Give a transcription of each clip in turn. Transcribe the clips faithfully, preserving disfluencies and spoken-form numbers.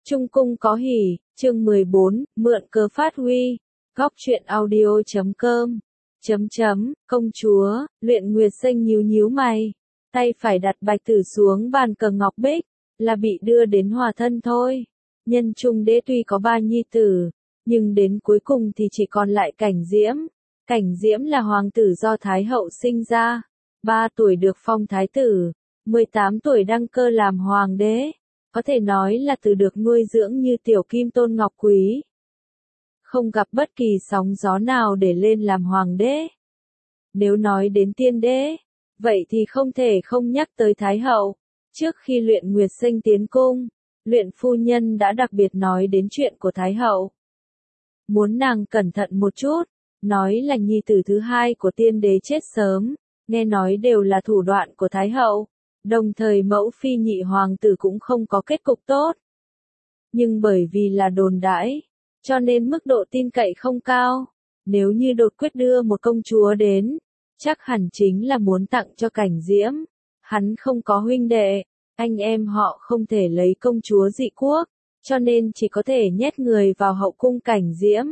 Trung cung có hỉ, chương mười bốn, mượn cớ phát huy. Góc truyện audio chấm com. Chấm chấm, công chúa, Luyện Nguyệt Xanh nhíu nhíu mày. Tay phải đặt bạch tử xuống bàn cờ ngọc bích, là bị đưa đến hòa thân thôi. Nhân trung đế tuy có ba nhi tử, nhưng đến cuối cùng thì chỉ còn lại Cảnh Diễm. Cảnh Diễm là hoàng tử do Thái hậu sinh ra. ba tuổi được phong thái tử, mười tám tuổi đăng cơ làm hoàng đế. Có thể nói là từ được nuôi dưỡng như tiểu kim tôn ngọc quý. Không gặp bất kỳ sóng gió nào để lên làm hoàng đế. Nếu nói đến tiên đế, vậy thì không thể không nhắc tới Thái hậu. Trước khi Luyện Nguyệt Xanh tiến cung, Luyện phu nhân đã đặc biệt nói đến chuyện của Thái hậu. Muốn nàng cẩn thận một chút, nói là nhi tử thứ hai của tiên đế chết sớm, nghe nói đều là thủ đoạn của Thái hậu. Đồng thời mẫu phi nhị hoàng tử cũng không có kết cục tốt. Nhưng bởi vì là đồn đãi, cho nên mức độ tin cậy không cao. Nếu như đột quyết đưa một công chúa đến, chắc hẳn chính là muốn tặng cho Cảnh Diễm. Hắn không có huynh đệ, anh em họ không thể lấy công chúa dị quốc, cho nên chỉ có thể nhét người vào hậu cung Cảnh Diễm.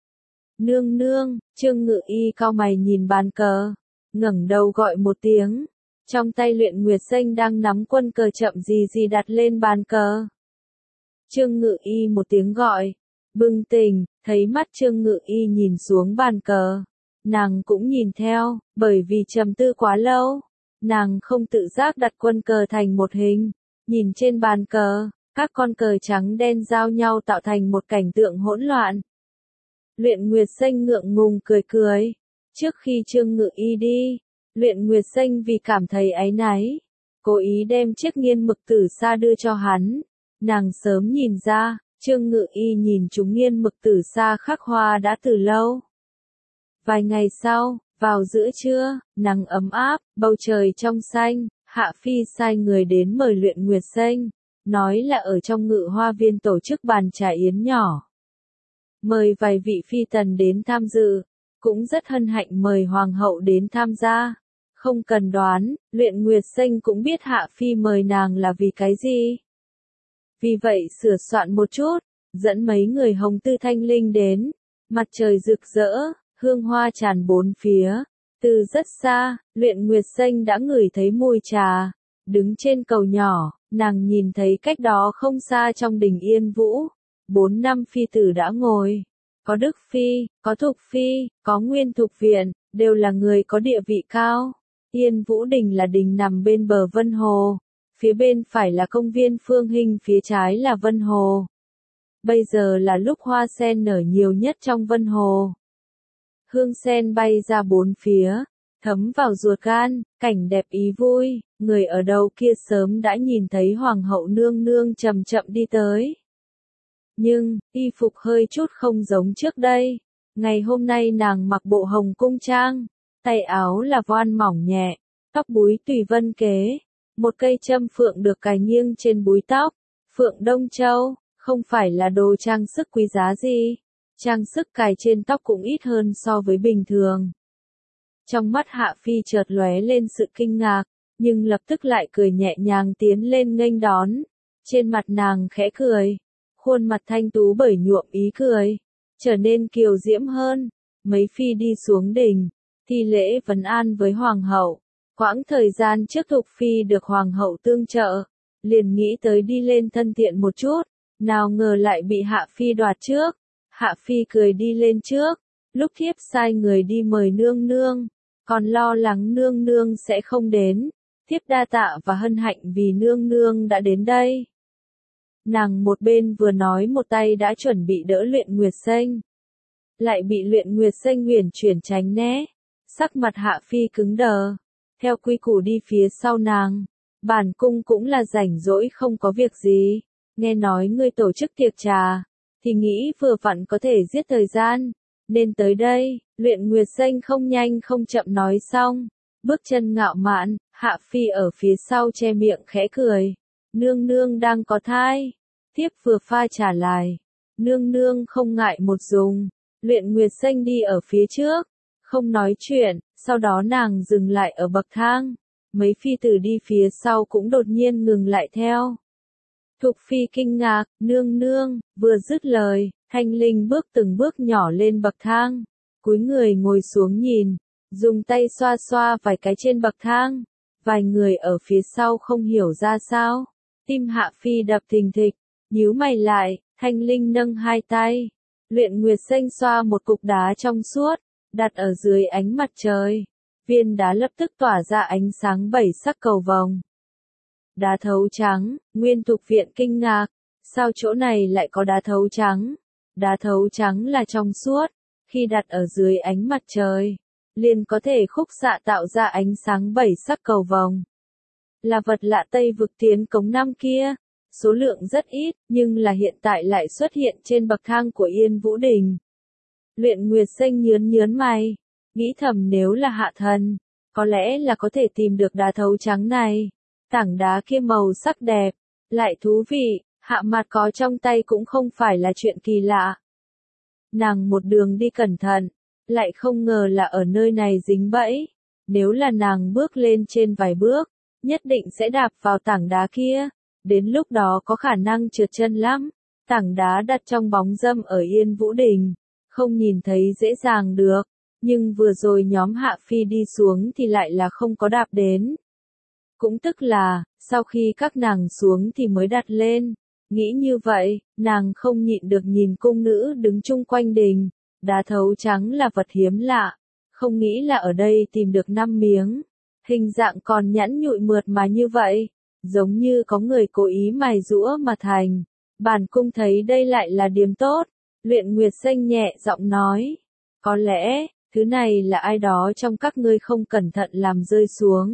Nương nương, Trương Ngự Y cau mày nhìn bàn cờ, ngẩng đầu gọi một tiếng. Trong tay Luyện Nguyệt Xanh đang nắm quân cờ chậm gì gì đặt lên bàn cờ. Trương Ngự Y một tiếng gọi, bừng tỉnh, thấy mắt Trương Ngự Y nhìn xuống bàn cờ. Nàng cũng nhìn theo, bởi vì trầm tư quá lâu. Nàng không tự giác đặt quân cờ thành một hình. Nhìn trên bàn cờ, các con cờ trắng đen giao nhau tạo thành một cảnh tượng hỗn loạn. Luyện Nguyệt Xanh ngượng ngùng cười cười. Trước khi Trương Ngự Y đi, Luyện Nguyệt Xanh vì cảm thấy áy náy, cố ý đem chiếc nghiên mực tử sa đưa cho hắn. Nàng sớm nhìn ra, Trương Ngự Y nhìn chúng nghiên mực tử sa khắc hoa đã từ lâu. Vài ngày sau, vào giữa trưa, nắng ấm áp, bầu trời trong xanh, Hạ Phi sai người đến mời Luyện Nguyệt Xanh, nói là ở trong Ngự Hoa Viên tổ chức bàn trà yến nhỏ. Mời vài vị phi tần đến tham dự, cũng rất hân hạnh mời hoàng hậu đến tham gia. Không cần đoán, Luyện Nguyệt Xanh cũng biết Hạ Phi mời nàng là vì cái gì. Vì vậy sửa soạn một chút, dẫn mấy người hồng tư thanh linh đến. Mặt trời rực rỡ, hương hoa tràn bốn phía. Từ rất xa, Luyện Nguyệt Xanh đã ngửi thấy mùi trà. Đứng trên cầu nhỏ, nàng nhìn thấy cách đó không xa trong đình Yên Vũ. Bốn năm phi tử đã ngồi. Có Đức Phi, có Thục Phi, có Nguyên Thục Viện, đều là người có địa vị cao. Yên Vũ Đình là đình nằm bên bờ Vân Hồ. Phía bên phải là công viên Phương Hinh, phía trái là Vân Hồ. Bây giờ là lúc hoa sen nở nhiều nhất trong Vân Hồ. Hương sen bay ra bốn phía, thấm vào ruột gan, cảnh đẹp ý vui. Người ở đầu kia sớm đã nhìn thấy Hoàng hậu nương nương chậm chậm đi tới. Nhưng, y phục hơi chút không giống trước đây. Ngày hôm nay nàng mặc bộ hồng cung trang, tay áo là voan mỏng nhẹ, tóc búi tùy vân kế. Một cây châm phượng được cài nghiêng trên búi tóc, phượng Đông Châu, không phải là đồ trang sức quý giá gì. Trang sức cài trên tóc cũng ít hơn so với bình thường. Trong mắt Hạ Phi chợt lóe lên sự kinh ngạc, nhưng lập tức lại cười nhẹ nhàng tiến lên nghênh đón. Trên mặt nàng khẽ cười, khuôn mặt thanh tú bởi nhuộm ý cười, trở nên kiều diễm hơn. Mấy phi đi xuống đình, thi lễ vấn an với hoàng hậu. Quãng thời gian trước Thục Phi được hoàng hậu tương trợ, liền nghĩ tới đi lên thân thiện một chút, nào ngờ lại bị Hạ Phi đoạt trước. Hạ Phi cười đi lên trước, lúc thiếp sai người đi mời nương nương, còn lo lắng nương nương sẽ không đến, thiếp đa tạ và hân hạnh vì nương nương đã đến đây. Nàng một bên vừa nói một tay đã chuẩn bị đỡ Luyện Nguyệt Xanh, lại bị Luyện Nguyệt Xanh uyển chuyển tránh né. Sắc mặt Hạ Phi cứng đờ, theo quy củ đi phía sau nàng. Bản cung cũng là rảnh rỗi không có việc gì, nghe nói ngươi tổ chức tiệc trà, thì nghĩ vừa vặn có thể giết thời gian, nên tới đây. Luyện Nguyệt Xanh không nhanh không chậm nói xong, bước chân ngạo mạn. Hạ Phi ở phía sau che miệng khẽ cười. Nương nương đang có thai, thiếp vừa pha trà lại, nương nương không ngại một dùng. Luyện Nguyệt Xanh đi ở phía trước, không nói chuyện, sau đó nàng dừng lại ở bậc thang. Mấy phi tử đi phía sau cũng đột nhiên ngừng lại theo. Thục Phi kinh ngạc, nương nương, vừa dứt lời, Thanh Linh bước từng bước nhỏ lên bậc thang, cúi người ngồi xuống nhìn, dùng tay xoa xoa vài cái trên bậc thang. Vài người ở phía sau không hiểu ra sao, tim Hạ Phi đập thình thịch, nhíu mày lại, Thanh Linh nâng hai tay, Luyện Nguyệt Xanh xoa một cục đá trong suốt, đặt ở dưới ánh mặt trời. Viên đá lập tức tỏa ra ánh sáng bảy sắc cầu vồng. Đá thấu trắng, Nguyên Thục Viện kinh ngạc, sao chỗ này lại có đá thấu trắng? Đá thấu trắng là trong suốt, khi đặt ở dưới ánh mặt trời, liền có thể khúc xạ tạo ra ánh sáng bảy sắc cầu vồng. Là vật lạ Tây vực tiến cống năm kia, số lượng rất ít, nhưng là hiện tại lại xuất hiện trên bậc thang của Yên Vũ Đình. Luyện Nguyệt Xanh nhớn nhớn mày, nghĩ thầm nếu là hạ thần, có lẽ là có thể tìm được đá thấu trắng này. Tảng đá kia màu sắc đẹp, lại thú vị, Hạ Mạt có trong tay cũng không phải là chuyện kỳ lạ. Nàng một đường đi cẩn thận, lại không ngờ là ở nơi này dính bẫy. Nếu là nàng bước lên trên vài bước, nhất định sẽ đạp vào tảng đá kia. Đến lúc đó có khả năng trượt chân lắm. Tảng đá đặt trong bóng râm ở Yên Vũ Đình, không nhìn thấy dễ dàng được. Nhưng vừa rồi nhóm Hạ Phi đi xuống thì lại là không có đạp đến. Cũng tức là, sau khi các nàng xuống thì mới đặt lên. Nghĩ như vậy, nàng không nhịn được nhìn cung nữ đứng chung quanh đình. Đá thấu trắng là vật hiếm lạ, không nghĩ là ở đây tìm được năm miếng. Hình dạng còn nhẵn nhụi mượt mà như vậy, giống như có người cố ý mài rũa mà thành. Bản cung thấy đây lại là điểm tốt. Luyện Nguyệt Xanh nhẹ giọng nói, có lẽ, thứ này là ai đó trong các ngươi không cẩn thận làm rơi xuống.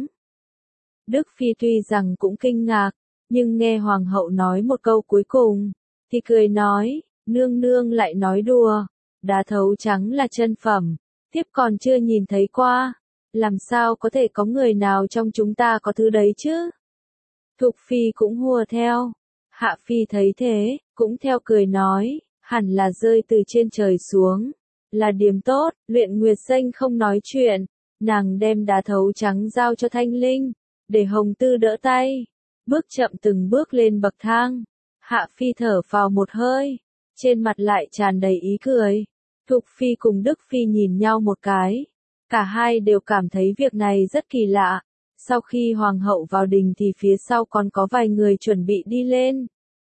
Đức Phi tuy rằng cũng kinh ngạc, nhưng nghe Hoàng hậu nói một câu cuối cùng, thì cười nói, nương nương lại nói đùa, đá thấu trắng là chân phẩm, tiếp còn chưa nhìn thấy qua, làm sao có thể có người nào trong chúng ta có thứ đấy chứ? Thục Phi cũng hùa theo, Hạ Phi thấy thế, cũng theo cười nói, hẳn là rơi từ trên trời xuống, là điểm tốt. Luyện Nguyệt Xanh không nói chuyện, nàng đem đá thấu trắng giao cho Thanh Linh, để Hồng Tư đỡ tay, bước chậm từng bước lên bậc thang. Hạ Phi thở phào một hơi, trên mặt lại tràn đầy ý cười. Thục Phi cùng Đức Phi nhìn nhau một cái, cả hai đều cảm thấy việc này rất kỳ lạ. Sau khi Hoàng hậu vào đình thì phía sau còn có vài người chuẩn bị đi lên.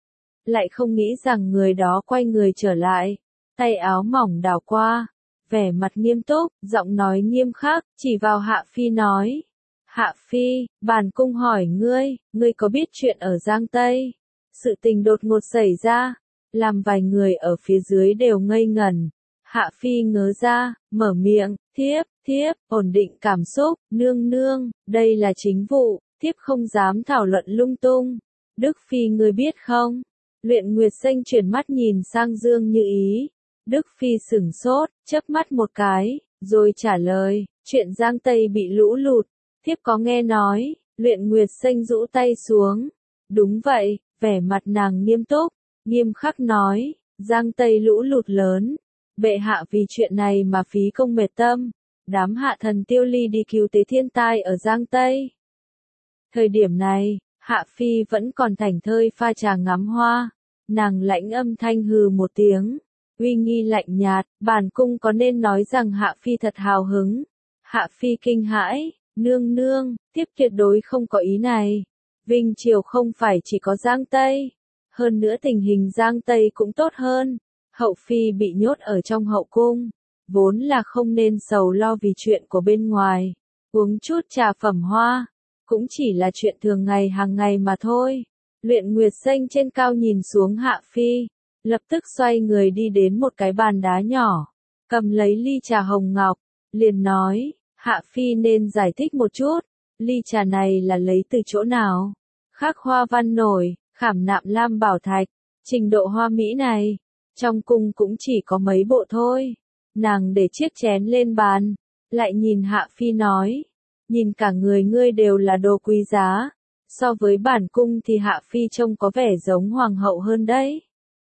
Lại không nghĩ rằng người đó quay người trở lại, tay áo mỏng đảo qua, vẻ mặt nghiêm túc, giọng nói nghiêm khắc, chỉ vào Hạ Phi nói. Hạ Phi, bản cung hỏi ngươi, ngươi có biết chuyện ở Giang Tây? Sự tình đột ngột xảy ra, làm vài người ở phía dưới đều ngây ngẩn. Hạ Phi ngớ ra, mở miệng, thiếp, thiếp, ổn định cảm xúc, nương nương, đây là chính vụ, thiếp không dám thảo luận lung tung. Đức Phi ngươi biết không? Luyện Nguyệt Xanh chuyển mắt nhìn sang Dương Như Ý. Đức Phi sửng sốt, chớp mắt một cái, rồi trả lời, chuyện Giang Tây bị lũ lụt, thiếp có nghe nói. Luyện Nguyệt Xanh rũ tay xuống. Đúng vậy, vẻ mặt nàng nghiêm túc, nghiêm khắc nói, Giang Tây lũ lụt lớn. Bệ hạ vì chuyện này mà phí công mệt tâm, đám hạ thần tiêu ly đi cứu tế thiên tai ở Giang Tây. Thời điểm này, Hạ Phi vẫn còn thảnh thơi pha trà ngắm hoa, nàng lãnh âm thanh hừ một tiếng, uy nghi lạnh nhạt, bản cung có nên nói rằng Hạ Phi thật hào hứng. Hạ Phi kinh hãi, nương nương, tiếp tuyệt đối không có ý này. Vinh Triều không phải chỉ có Giang Tây, hơn nữa tình hình Giang Tây cũng tốt hơn. Hậu Phi bị nhốt ở trong hậu cung, vốn là không nên sầu lo vì chuyện của bên ngoài, uống chút trà phẩm hoa, cũng chỉ là chuyện thường ngày hàng ngày mà thôi. Luyện Nguyệt Xanh trên cao nhìn xuống Hạ Phi, lập tức xoay người đi đến một cái bàn đá nhỏ, cầm lấy ly trà hồng ngọc, liền nói, Hạ Phi nên giải thích một chút, ly trà này là lấy từ chỗ nào? Khắc hoa văn nổi, khảm nạm lam bảo thạch, trình độ hoa mỹ này, trong cung cũng chỉ có mấy bộ thôi. Nàng để chiếc chén lên bàn, lại nhìn Hạ Phi nói, nhìn cả người ngươi đều là đồ quý giá, so với bản cung thì Hạ Phi trông có vẻ giống hoàng hậu hơn đấy.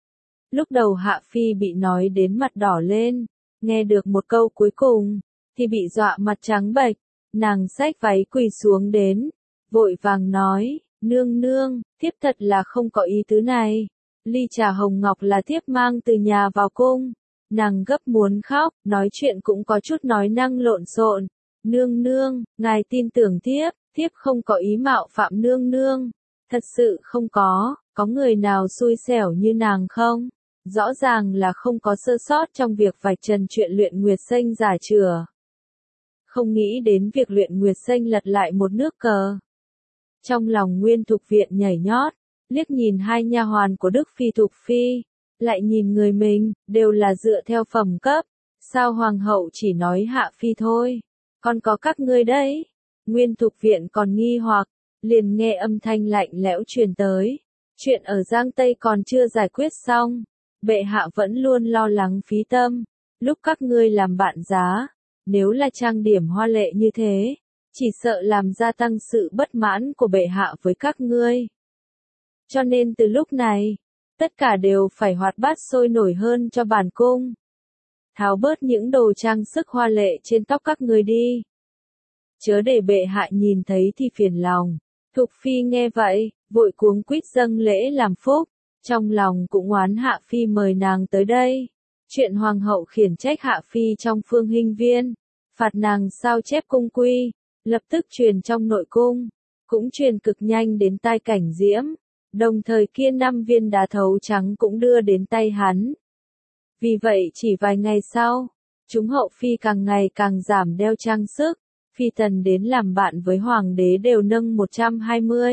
Lúc đầu Hạ Phi bị nói đến mặt đỏ lên, nghe được một câu cuối cùng, thì bị dọa mặt trắng bệch, nàng xách váy quỳ xuống đến, vội vàng nói, Nương nương, thiếp thật là không có ý tứ này. Ly trà hồng ngọc là thiếp mang từ nhà vào cung. Nàng gấp muốn khóc, nói chuyện cũng có chút nói năng lộn xộn. Nương nương, ngài tin tưởng thiếp, thiếp không có ý mạo phạm nương nương. Thật sự không có, có người nào xui xẻo như nàng không? Rõ ràng là không có sơ sót trong việc vạch trần chuyện luyện nguyệt xanh giả chửa. Không nghĩ đến việc luyện nguyệt xanh lật lại một nước cờ. Trong lòng Nguyên Thục Viện nhảy nhót, liếc nhìn hai nha hoàn của Đức Phi Thục Phi, lại nhìn người mình, đều là dựa theo phẩm cấp. Sao Hoàng hậu chỉ nói Hạ Phi thôi? Còn có các ngươi đấy. Nguyên Thục Viện còn nghi hoặc, liền nghe âm thanh lạnh lẽo truyền tới. Chuyện ở Giang Tây còn chưa giải quyết xong. Bệ hạ vẫn luôn lo lắng phí tâm. Lúc các ngươi làm bạn giá, nếu là trang điểm hoa lệ như thế, chỉ sợ làm gia tăng sự bất mãn của bệ hạ với các ngươi. Cho nên từ lúc này, tất cả đều phải hoạt bát sôi nổi hơn cho bản cung. Tháo bớt những đồ trang sức hoa lệ trên tóc các ngươi đi. Chớ để bệ hạ nhìn thấy thì phiền lòng. Thục Phi nghe vậy, vội cuống quýt dâng lễ làm phúc, trong lòng cũng oán Hạ Phi mời nàng tới đây. Chuyện Hoàng hậu khiển trách Hạ Phi trong Phương Hinh Viên, phạt nàng sao chép cung quy, lập tức truyền trong nội cung, cũng truyền cực nhanh đến tai Cảnh Diễm, đồng thời kia năm viên đá thấu trắng cũng đưa đến tay hắn. Vì vậy chỉ vài ngày sau, chúng hậu phi càng ngày càng giảm đeo trang sức, phi tần đến làm bạn với hoàng đế đều nâng một trăm hai mươi.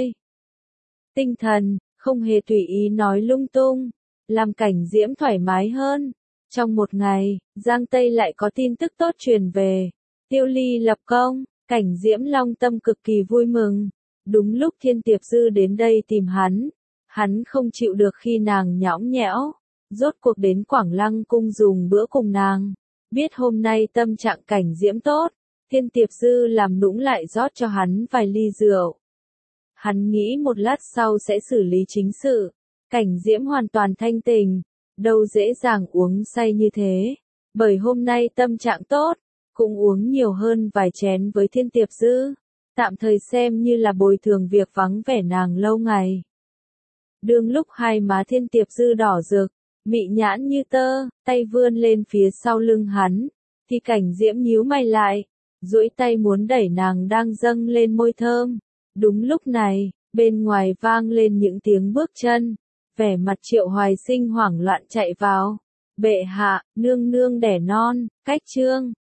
Tinh thần, không hề tùy ý nói lung tung, làm Cảnh Diễm thoải mái hơn. Trong một ngày, Giang Tây lại có tin tức tốt truyền về. Tiêu Ly lập công, Cảnh Diễm long tâm cực kỳ vui mừng. Đúng lúc Thiên Tiệp Dư đến đây tìm hắn, hắn không chịu được khi nàng nhõng nhẽo, rốt cuộc đến Quảng Lăng cung dùng bữa cùng nàng. Biết hôm nay tâm trạng Cảnh Diễm tốt, Thiên Tiệp Dư làm nũng lại rót cho hắn vài ly rượu. Hắn nghĩ một lát sau sẽ xử lý chính sự. Cảnh Diễm hoàn toàn thanh tình, đâu dễ dàng uống say như thế. Bởi hôm nay tâm trạng tốt, cũng uống nhiều hơn vài chén với Thiên Tiệp Dư, tạm thời xem như là bồi thường việc vắng vẻ nàng lâu ngày. Đương lúc hai má Thiên Tiệp Dư đỏ rực, mị nhãn như tơ, tay vươn lên phía sau lưng hắn, thì Cảnh Diễm nhíu mày lại, duỗi tay muốn đẩy nàng đang dâng lên môi thơm. Đúng lúc này, bên ngoài vang lên những tiếng bước chân, vẻ mặt Triệu Hoài Sinh hoảng loạn chạy vào. Bệ hạ, nương nương đẻ non, cách trương.